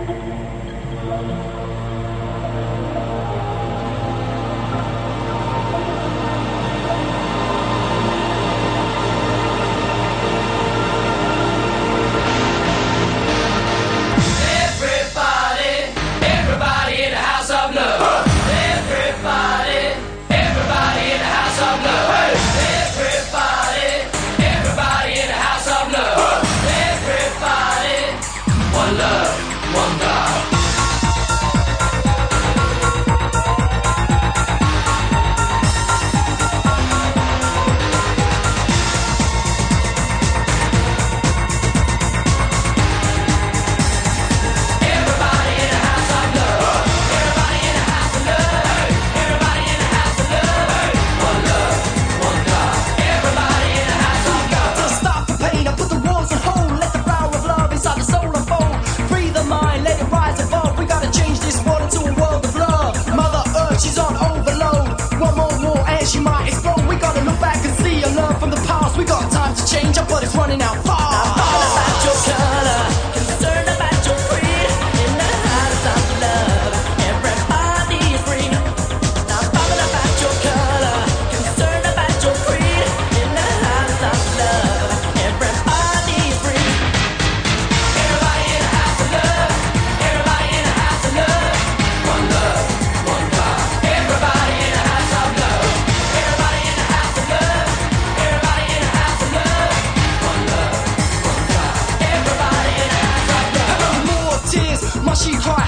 She might explode. We gotta look back and see and learn from the past. We got time to change up, but it's running out fast. Talking about your color, concerned about your creed. In the house of love, everybody is free. Now talking about your color, concerned about your creed. In the house of love, everybody is free. Everybody in the house of love, everybody in the house of love. One love, one God. Everybody in the house of love. She cried.